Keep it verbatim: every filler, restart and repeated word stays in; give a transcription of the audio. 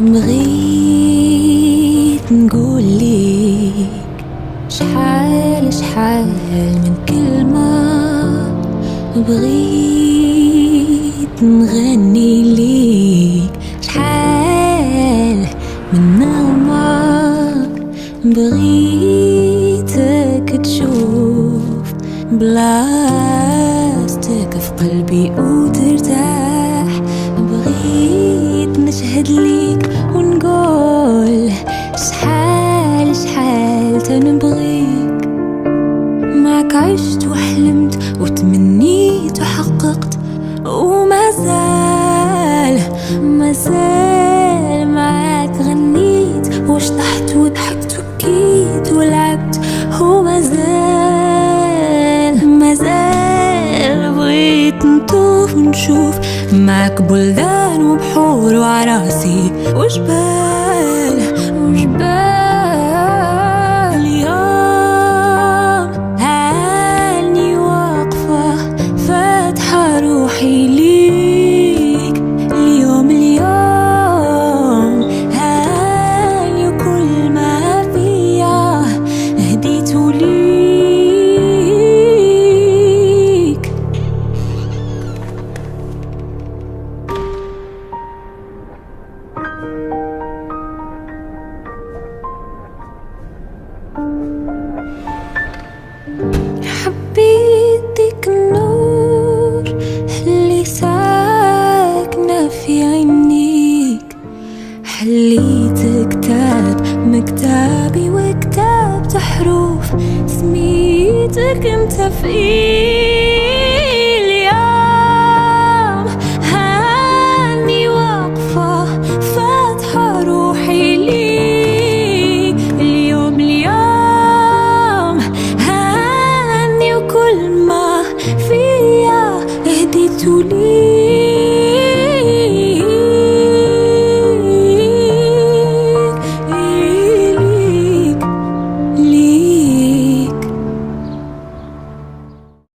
بغيت نقولك شحال شحال من كلمة، بغيت نغني ليك شحال من نغمة، بغيتك تشوف بلاصتك في قلبي وترتاح، بغيت نشهد ليك ونقول شحال شحال تنبغيك، معك عشت وحلمت وتمنيت وحققت، وما زال ما زال معاك غنيت وشطحت وضحكت وبكيت ولعبت، وما زال ما زال بغيت نطوف ونشوف معك بلدان وبحور وعراسي وجبال وجبال. اليوم هاني واقفة فاتحة روحي ليك، اليوم اليوم هاني وكل ما فيا هديته ليك. حبيتك النور اللي ساكنة في عينيك، حليت كتاب مكتابي وكتابت حروف سميتك انت في اليوم هاني واقفة فاتحة روحي ليك، اليوم اليوم هاني وكل ما فيا هديته ليك.